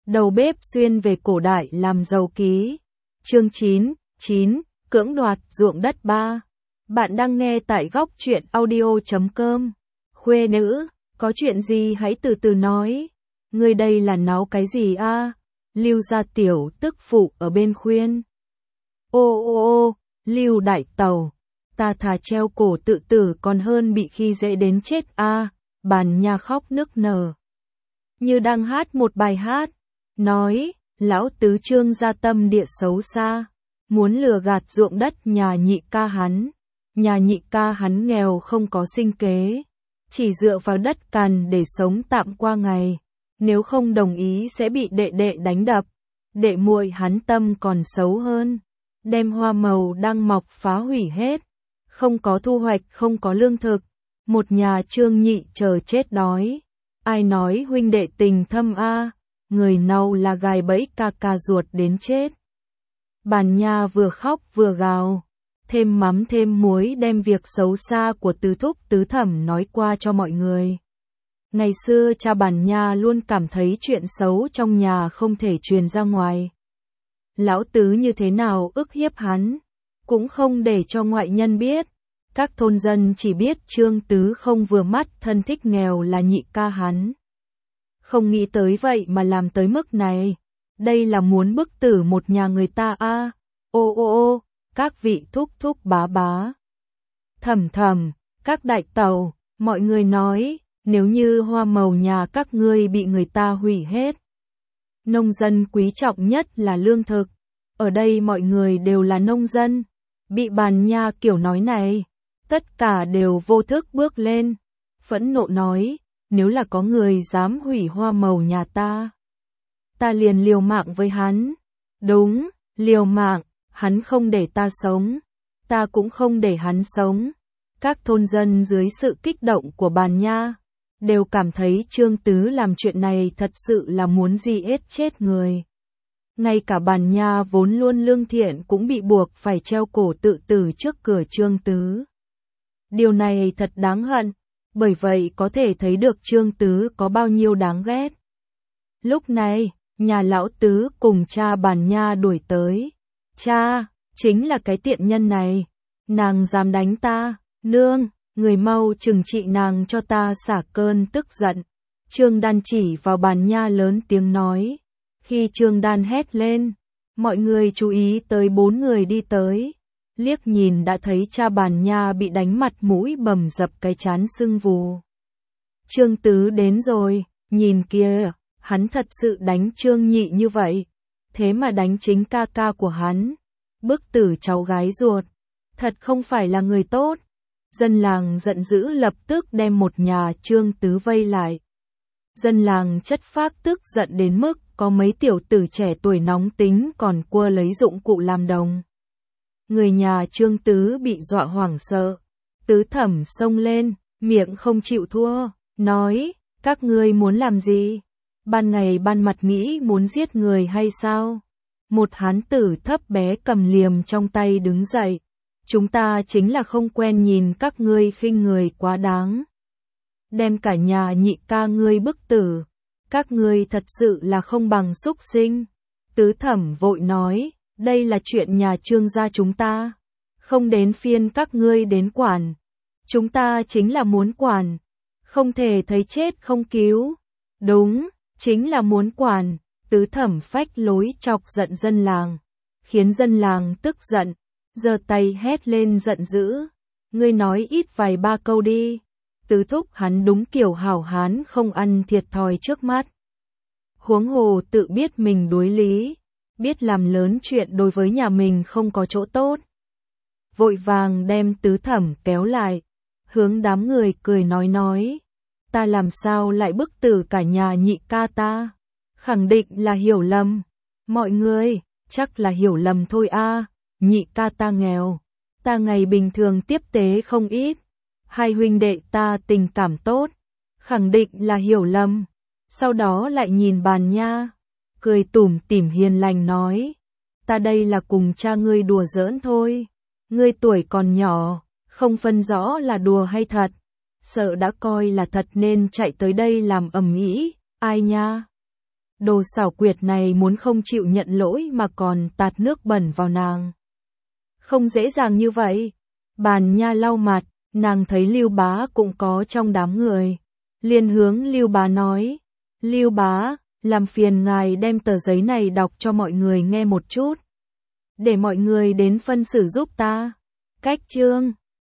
Đầu bếp xuyên về cổ đại làm giàu ký. Chương 9, cưỡng đoạt ruộng đất 3. Bạn đang nghe tại góc truyện audio.com. Khuê nữ, có chuyện gì hãy từ từ nói. Người đây là náo cái gì a? Lưu gia tiểu tức phụ ở bên khuyên. Ô, Lưu đại tàu, ta thà treo cổ tự tử còn hơn bị khi dễ đến chết a. Bàn nha khóc nức nở. Như đang hát một bài hát. Nói, lão tứ Trương gia tâm địa xấu xa, muốn lừa gạt ruộng đất nhà nhị ca hắn. Nhà nhị ca hắn nghèo không có sinh kế, chỉ dựa vào đất cằn để sống tạm qua ngày, nếu không đồng ý sẽ bị đệ đệ đánh đập. Đệ muội hắn tâm còn xấu hơn, đem hoa màu đang mọc phá hủy hết, không có thu hoạch, không có lương thực, một nhà Trương nhị chờ chết đói. Ai nói huynh đệ tình thâm a? Người nào là gài bẫy ca ca ruột đến chết. Bàn nha vừa khóc vừa gào, thêm mắm thêm muối đem việc xấu xa của tứ thúc tứ thẩm nói qua cho mọi người. Ngày xưa cha bàn nha luôn cảm thấy chuyện xấu trong nhà không thể truyền ra ngoài. Lão tứ như thế nào ức hiếp hắn, cũng không để cho ngoại nhân biết. Các thôn dân chỉ biết Trương tứ không vừa mắt thân thích nghèo là nhị ca hắn. Không nghĩ tới vậy mà làm tới mức này. Đây là muốn bức tử một nhà người ta a. Ô, các vị thúc thúc bá bá, thầm thầm, các đại tàu, mọi người nói, nếu như hoa màu nhà các ngươi bị người ta hủy hết. Nông dân quý trọng nhất là lương thực. Ở đây mọi người đều là nông dân. Bị bàn nha kiểu nói này, tất cả đều vô thức bước lên, phẫn nộ nói, nếu là có người dám hủy hoa màu nhà ta liền liều mạng với hắn. Đúng, liều mạng, hắn không để ta sống, ta cũng không để hắn sống. Các thôn dân dưới sự kích động của bàn nha, đều cảm thấy Trương tứ làm chuyện này thật sự là muốn giết chết người. Ngay cả bàn nha vốn luôn lương thiện cũng bị buộc phải treo cổ tự tử trước cửa Trương tứ. Điều này thật đáng hận, bởi vậy có thể thấy được Trương tứ có bao nhiêu đáng ghét. Lúc này, nhà lão tứ cùng cha bàn nha đuổi tới. Cha, chính là cái tiện nhân này, nàng dám đánh ta, nương, người mau trừng trị nàng cho ta xả cơn tức giận. Trương Đan chỉ vào bàn nha lớn tiếng nói. Khi Trương Đan hét lên, mọi người chú ý tới 4 người đi tới. Liếc nhìn đã thấy cha bàn nha bị đánh mặt mũi bầm dập, cái trán sưng vù. Trương tứ đến rồi, nhìn kìa, hắn thật sự đánh Trương nhị như vậy, thế mà đánh chính ca ca của hắn, bức tử cháu gái ruột, thật không phải là người tốt. Dân làng giận dữ lập tức đem một nhà Trương tứ vây lại. Dân làng chất phác tức giận đến mức có mấy tiểu tử trẻ tuổi nóng tính còn cua lấy dụng cụ làm đồng. Người nhà Trương tứ bị dọa hoảng sợ. Tứ thẩm xông lên, miệng không chịu thua, nói, các ngươi muốn làm gì? Ban ngày ban mặt nghĩ muốn giết người hay sao? Một hán tử thấp bé cầm liềm trong tay đứng dậy. Chúng ta chính là không quen nhìn các ngươi khinh người quá đáng. Đem cả nhà nhị ca ngươi bức tử. Các ngươi thật sự là không bằng súc sinh. Tứ thẩm vội nói, đây là chuyện nhà Trương gia chúng ta, không đến phiên các ngươi đến quản. Chúng ta chính là muốn quản, không thể thấy chết không cứu. Đúng, chính là muốn quản. Tứ thẩm phách lối chọc giận dân làng, khiến dân làng tức giận, giơ tay hét lên giận dữ. Ngươi nói ít vài ba câu đi. Tứ thúc hắn đúng kiểu hảo hán không ăn thiệt thòi trước mắt. Huống hồ tự biết mình đối lý, biết làm lớn chuyện đối với nhà mình không có chỗ tốt. Vội vàng đem tứ thẩm kéo lại, hướng đám người cười nói, ta làm sao lại bức tử cả nhà nhị ca ta? Khẳng định là hiểu lầm. Mọi người, chắc là hiểu lầm thôi a. Nhị ca ta nghèo, ta ngày bình thường tiếp tế không ít, hai huynh đệ ta tình cảm tốt, khẳng định là hiểu lầm. Sau đó lại nhìn bàn nha, cười tủm tỉm hiền lành nói, ta đây là cùng cha ngươi đùa giỡn thôi, ngươi tuổi còn nhỏ, không phân rõ là đùa hay thật, sợ đã coi là thật nên chạy tới đây làm ầm ĩ, ai nha? Đồ xảo quyệt này muốn không chịu nhận lỗi mà còn tạt nước bẩn vào nàng. Không dễ dàng như vậy. Bàn Nha lau mặt, nàng thấy Lưu Bá cũng có trong đám người. Liền hướng Lưu Bá nói, Lưu Bá, làm phiền ngài đem tờ giấy này đọc cho mọi người nghe một chút. Để mọi người đến phân xử giúp ta. Cách chương